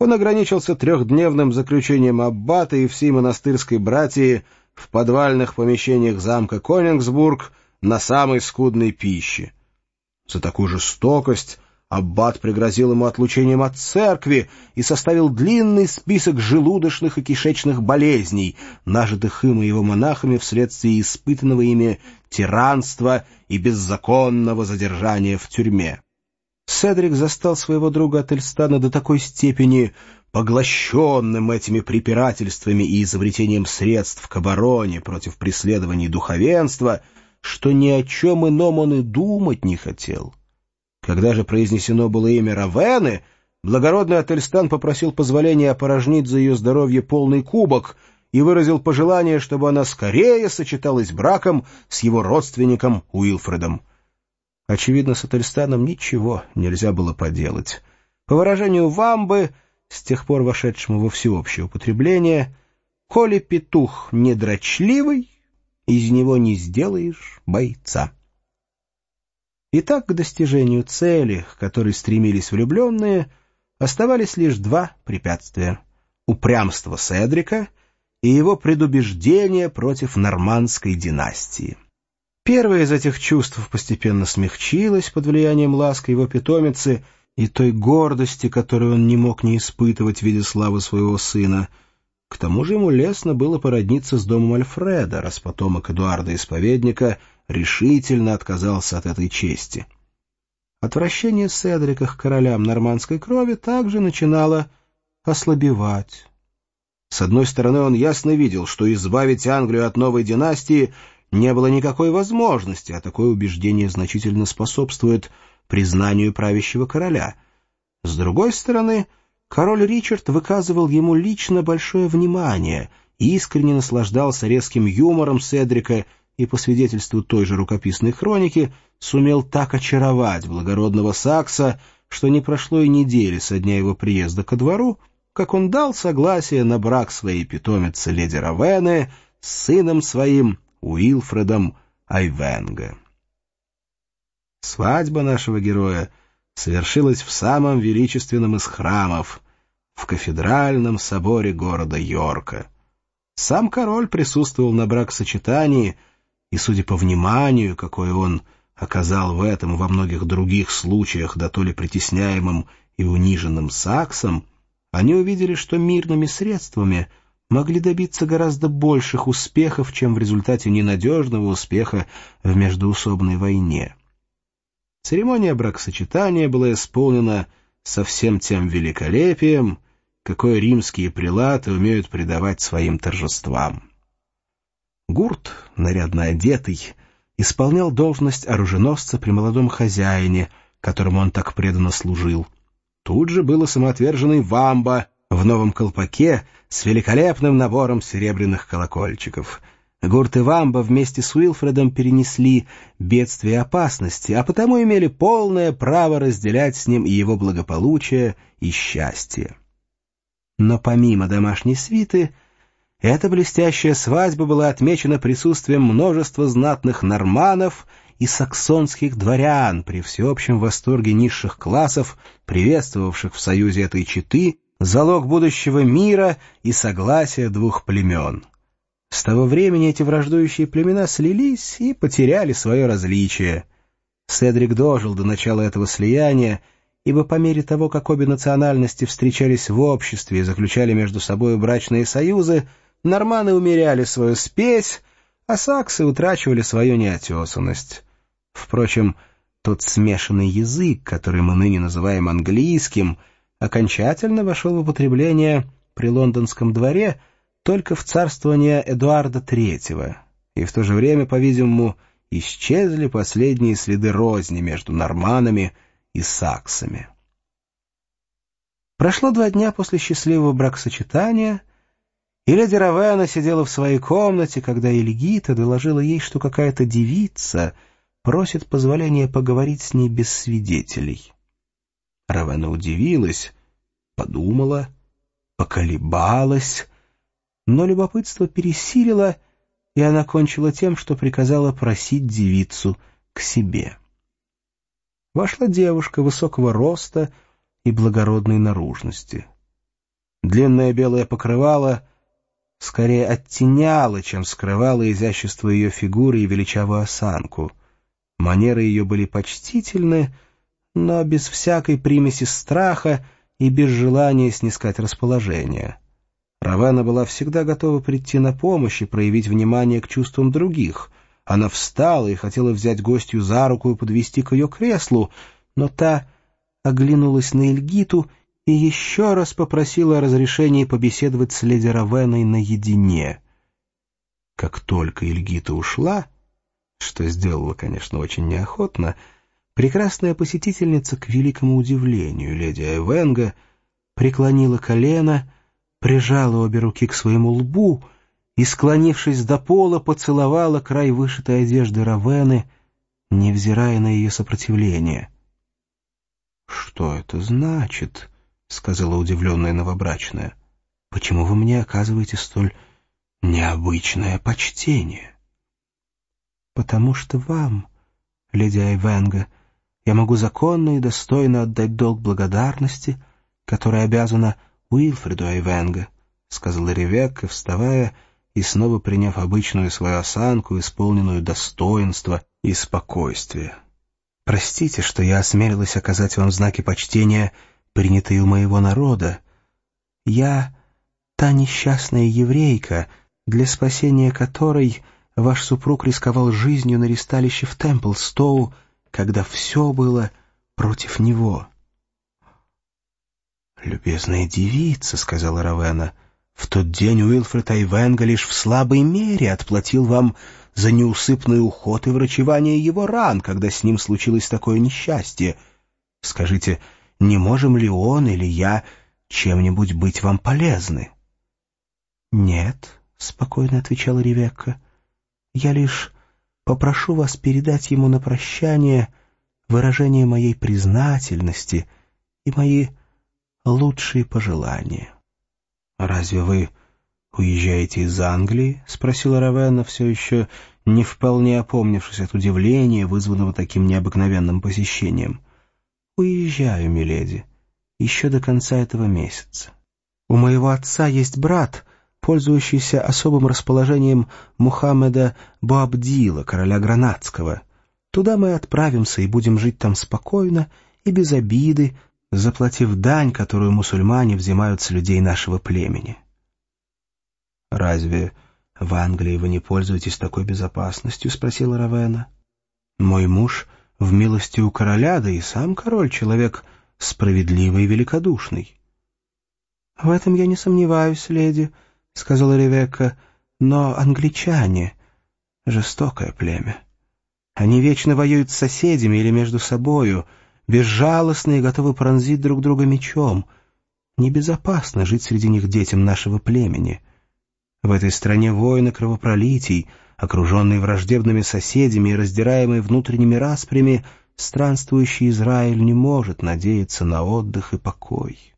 Он ограничился 3-дневным заключением аббата и всей монастырской братьи в подвальных помещениях замка Конингсбург на самой скудной пище. За такую жестокость аббат пригрозил ему отлучением от церкви и составил длинный список желудочных и кишечных болезней, нажитых им и его монахами вследствие испытанного ими тиранства и беззаконного задержания в тюрьме. Седрик застал своего друга Ательстана до такой степени поглощенным этими препирательствами и изобретением средств к обороне против преследований духовенства, что ни о чем ином он и думать не хотел. Когда же произнесено было имя Равены, благородный Ательстан попросил позволения опорожнить за ее здоровье полный кубок и выразил пожелание, чтобы она скорее сочеталась браком с его родственником Уилфредом. Очевидно, с Ательстаном ничего нельзя было поделать. По выражению Вамбы, с тех пор вошедшему во всеобщее употребление, «Коли петух недрочливый, из него не сделаешь бойца». Итак, к достижению цели, к которой стремились влюбленные, оставались лишь 2 препятствия — упрямство Седрика и его предубеждение против нормандской династии. Первое из этих чувств постепенно смягчилось под влиянием ласки его питомицы и той гордости, которую он не мог не испытывать в виде славы своего сына. К тому же ему лестно было породниться с домом Альфреда, раз потомок Эдуарда Исповедника решительно отказался от этой чести. Отвращение Седрика к королям нормандской крови также начинало ослабевать. С одной стороны, он ясно видел, что избавить Англию от новой династии не было никакой возможности, а такое убеждение значительно способствует признанию правящего короля. С другой стороны, король Ричард выказывал ему лично большое внимание и искренне наслаждался резким юмором Седрика и, по свидетельству той же рукописной хроники, сумел так очаровать благородного Сакса, что не прошло и недели со дня его приезда ко двору, как он дал согласие на брак своей питомицы леди Равены с сыном своим Уилфредом Айвенго. Свадьба нашего героя совершилась в самом величественном из храмов, в кафедральном соборе города Йорка. Сам король присутствовал на бракосочетании, и, судя по вниманию, какое он оказал в этом и во многих других случаях дотоле притесняемым и униженным Саксом, они увидели, что мирными средствами могли добиться гораздо больших успехов, чем в результате ненадежного успеха в междоусобной войне. Церемония бракосочетания была исполнена со всем тем великолепием, какое римские прелаты умеют придавать своим торжествам. Гурт, нарядно одетый, исполнял должность оруженосца при молодом хозяине, которому он так преданно служил. Тут же был и самоотверженный Вамба в новом колпаке с великолепным набором серебряных колокольчиков. Гурт и Вамба вместе с Уилфредом перенесли бедствия и опасности, а потому имели полное право разделять с ним и его благополучие и счастье. Но помимо домашней свиты, эта блестящая свадьба была отмечена присутствием множества знатных норманнов и саксонских дворян при всеобщем восторге низших классов, приветствовавших в союзе этой четы залог будущего мира и согласия 2 племен. С того времени эти враждующие племена слились и потеряли свое различие. Седрик дожил до начала этого слияния, ибо по мере того, как обе национальности встречались в обществе и заключали между собой брачные союзы, норманы умеряли свою спесь, а саксы утрачивали свою неотесанность. Впрочем, тот смешанный язык, который мы ныне называем английским, окончательно вошел в употребление при лондонском дворе только в царствование Эдуарда III, и в то же время, по-видимому, исчезли последние следы розни между норманами и саксами. Прошло 2 дня после счастливого бракосочетания, и леди Равена сидела в своей комнате, когда Эльгита доложила ей, что какая-то девица просит позволения поговорить с ней без свидетелей. Равена удивилась, подумала, поколебалась, но любопытство пересилило, и она кончила тем, что приказала просить девицу к себе. Вошла девушка высокого роста и благородной наружности. Длинное белое покрывало скорее оттеняло, чем скрывало изящество ее фигуры и величавую осанку. Манеры ее были почтительны, но без всякой примеси страха и без желания снискать расположение. Равена была всегда готова прийти на помощь и проявить внимание к чувствам других. Она встала и хотела взять гостью за руку и подвести к ее креслу, но та оглянулась на Эльгиту и еще раз попросила разрешения побеседовать с леди Равеной наедине. Как только Эльгита ушла, что сделала, конечно, очень неохотно, прекрасная посетительница, к великому удивлению леди Айвенго, преклонила колено, прижала обе руки к своему лбу и, склонившись до пола, поцеловала край вышитой одежды Равены, невзирая на ее сопротивление. «Что это значит?» — сказала удивленная новобрачная. «Почему вы мне оказываете столь необычное почтение?» «Потому что вам, леди Айвенго, я могу законно и достойно отдать долг благодарности, который обязана Уилфреду Айвенго», — сказала Ревекка, вставая и снова приняв обычную свою осанку, исполненную достоинства и спокойствия. «Простите, что я осмелилась оказать вам знаки почтения, принятые у моего народа. Я та несчастная еврейка, для спасения которой ваш супруг рисковал жизнью на ристалище в Темплстоу, когда все было против него». «Любезная девица», — сказала Равена, — «в тот день Уилфред Айвенго лишь в слабой мере отплатил вам за неусыпный уход и врачевание его ран, когда с ним случилось такое несчастье. Скажите, не можем ли он или я чем-нибудь быть вам полезны?» «Нет», — спокойно отвечала Ревекка, — «я лишь попрошу вас передать ему на прощание выражение моей признательности и мои лучшие пожелания». «Разве вы уезжаете из Англии?» — спросила Равена, все еще не вполне опомнившись от удивления, вызванного таким необыкновенным посещением. «Уезжаю, миледи, еще до конца этого месяца. У моего отца есть брат, пользующийся особым расположением Мухаммеда Боабдила, короля Гранадского. Туда мы отправимся и будем жить там спокойно и без обиды, заплатив дань, которую мусульмане взимают с людей нашего племени». «Разве в Англии вы не пользуетесь такой безопасностью?» — спросила Равена. «Мой муж в милости у короля, да и сам король — человек справедливый и великодушный». «В этом я не сомневаюсь, леди», — сказала Ревекка, — «но англичане — жестокое племя. Они вечно воюют с соседями или между собою, безжалостны и готовы пронзить друг друга мечом. Небезопасно жить среди них детям нашего племени. В этой стране войны кровопролитий, окруженный враждебными соседями и раздираемый внутренними распрями, странствующий Израиль не может надеяться на отдых и покой».